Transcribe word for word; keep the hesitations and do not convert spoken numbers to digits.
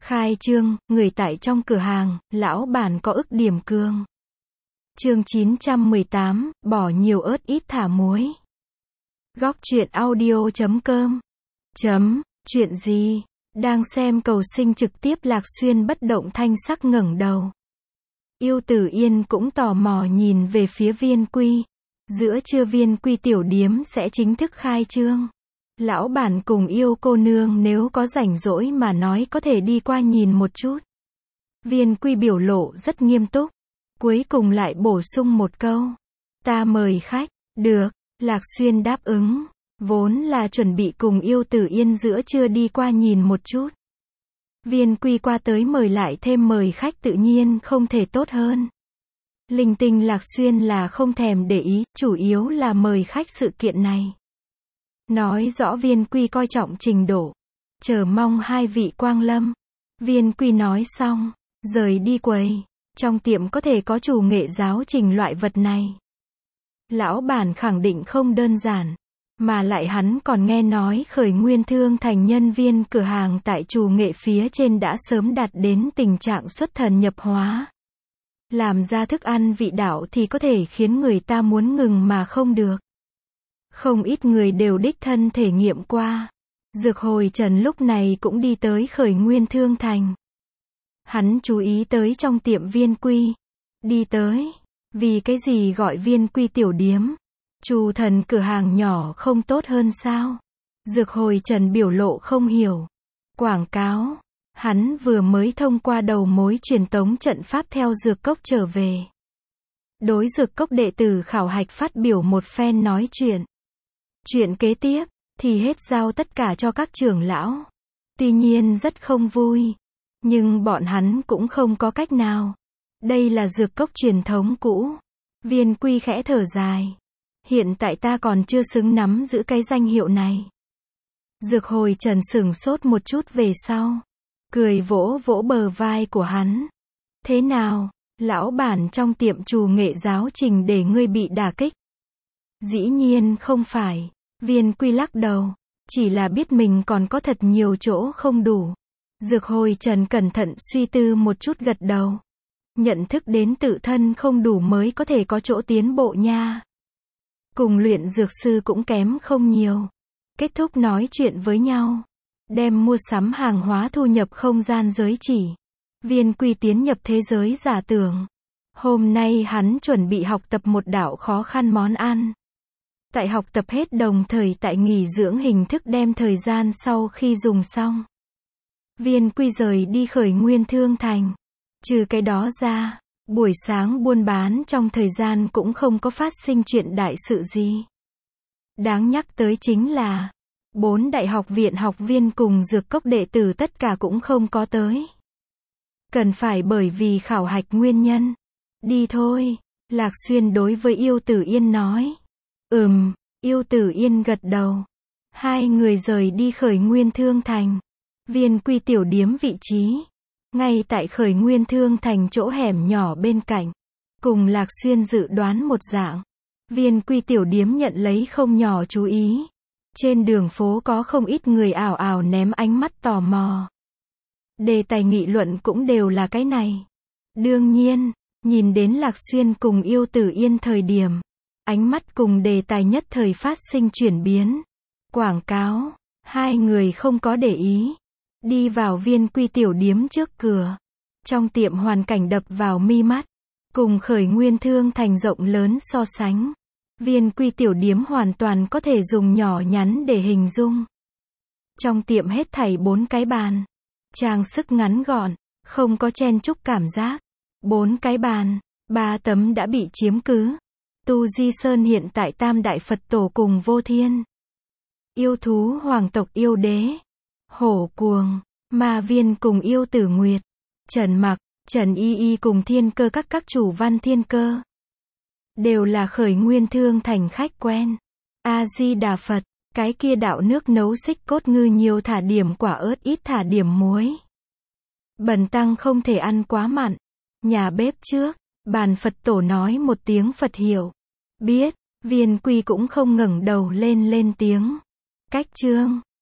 Khai trương, người tại trong cửa hàng, lão bản có ức điểm cương. Chương chín trăm mười tám, bỏ nhiều ớt ít thả muối. Góc truyện audio chấm com. Chấm, chuyện gì? Đang xem cầu sinh trực tiếp Lạc Xuyên bất động thanh sắc ngẩng đầu. Yêu Tử Yên cũng tò mò nhìn về phía Viên Quy. Giữa trưa Viên Quy tiểu điếm sẽ chính thức khai trương. Lão bản cùng Yêu cô nương nếu có rảnh rỗi mà nói có thể đi qua nhìn một chút. Viên Quy biểu lộ rất nghiêm túc. Cuối cùng lại bổ sung một câu. Ta mời khách. Được, Lạc Xuyên đáp ứng. Vốn là chuẩn bị cùng Yêu Tử Yên giữa trưa đi qua nhìn một chút. Viên Quy qua tới mời lại thêm mời khách tự nhiên không thể tốt hơn. Linh tinh Lạc Xuyên là không thèm để ý, chủ yếu là mời khách sự kiện này. Nói rõ Viên Quy coi trọng trình độ. Chờ mong hai vị quang lâm. Viên Quy nói xong, rời đi quầy. Trong tiệm có thể có chủ nghệ giáo trình loại vật này. Lão bản khẳng định không đơn giản. Mà lại hắn còn nghe nói Khởi Nguyên Thương Thành nhân viên cửa hàng tại chủ nghệ phía trên đã sớm đạt đến tình trạng xuất thần nhập hóa. Làm ra thức ăn vị đạo thì có thể khiến người ta muốn ngừng mà không được. Không ít người đều đích thân thể nghiệm qua. Dược Hồi Trần lúc này cũng đi tới Khởi Nguyên Thương Thành. Hắn chú ý tới trong tiệm Viên Quy. Đi tới. Vì cái gì gọi Viên Quy tiểu điếm? Chu thần cửa hàng nhỏ không tốt hơn sao? Dược Hồi Trần biểu lộ không hiểu. Quảng cáo. Hắn vừa mới thông qua đầu mối truyền tống trận pháp theo dược cốc trở về. Đối dược cốc đệ tử khảo hạch phát biểu một phen nói chuyện. Chuyện kế tiếp, thì hết giao tất cả cho các trưởng lão. Tuy nhiên rất không vui. Nhưng bọn hắn cũng không có cách nào. Đây là dược cốc truyền thống cũ. Viên Quy khẽ thở dài. Hiện tại ta còn chưa xứng nắm giữ cái danh hiệu này. Dược Hồi Trần sửng sốt một chút về sau. Cười vỗ vỗ bờ vai của hắn. Thế nào, lão bản trong tiệm trù nghệ giáo trình để ngươi bị đả kích? Dĩ nhiên không phải. Viên Quy lắc đầu. Chỉ là biết mình còn có thật nhiều chỗ không đủ. Dược Hồi Trần cẩn thận suy tư một chút gật đầu. Nhận thức đến tự thân không đủ mới có thể có chỗ tiến bộ nha. Cùng luyện dược sư cũng kém không nhiều. Kết thúc nói chuyện với nhau. Đem mua sắm hàng hóa thu nhập không gian giới chỉ. Viên Quy tiến nhập thế giới giả tưởng. Hôm nay hắn chuẩn bị học tập một đạo khó khăn món ăn. Tại học tập hết đồng thời tại nghỉ dưỡng hình thức đem thời gian sau khi dùng xong. Viên Quy rời đi Khởi Nguyên Thương Thành. Trừ cái đó ra, buổi sáng buôn bán trong thời gian cũng không có phát sinh chuyện đại sự gì. Đáng nhắc tới chính là, bốn đại học viện học viên cùng dược cốc đệ tử tất cả cũng không có tới. Cần phải bởi vì khảo hạch nguyên nhân. Đi thôi, Lạc Xuyên đối với Yêu Tử Yên nói. Ừm, Yêu Tử Yên gật đầu. Hai người rời đi Khởi Nguyên Thương Thành. Viên Quy tiểu điếm vị trí. Ngay tại Khởi Nguyên Thương Thành chỗ hẻm nhỏ bên cạnh. Cùng Lạc Xuyên dự đoán một dạng. Viên Quy tiểu điếm nhận lấy không nhỏ chú ý. Trên đường phố có không ít người ảo ảo ném ánh mắt tò mò. Đề tài nghị luận cũng đều là cái này. Đương nhiên, nhìn đến Lạc Xuyên cùng Yêu Tử Yên thời điểm. Ánh mắt cùng đề tài nhất thời phát sinh chuyển biến. Quảng cáo. Hai người không có để ý. Đi vào Viên Quy tiểu điếm trước cửa. Trong tiệm hoàn cảnh đập vào mi mắt. Cùng Khởi Nguyên Thương Thành rộng lớn so sánh. Viên Quy tiểu điếm hoàn toàn có thể dùng nhỏ nhắn để hình dung. Trong tiệm hết thảy bốn cái bàn. Trang sức ngắn gọn, không có chen chúc cảm giác. Bốn cái bàn, ba tấm đã bị chiếm cứ. Tu Di Sơn hiện tại Tam Đại Phật Tổ cùng Vô Thiên. Yêu thú hoàng tộc Yêu Đế. Hổ Cuồng, Ma Viên cùng Yêu Tử Nguyệt. Trần Mặc, Trần Y Y cùng Thiên Cơ các các chủ văn Thiên Cơ. Đều là Khởi Nguyên Thương Thành khách quen. A-di-đà Phật, cái kia đạo nước nấu xích cốt ngư nhiều thả điểm quả ớt ít thả điểm muối. Bần tăng không thể ăn quá mặn. Nhà bếp trước, bàn Phật Tổ nói một tiếng Phật hiệu. Biết, Viên Quy cũng không ngẩng đầu lên lên tiếng. Cách chương.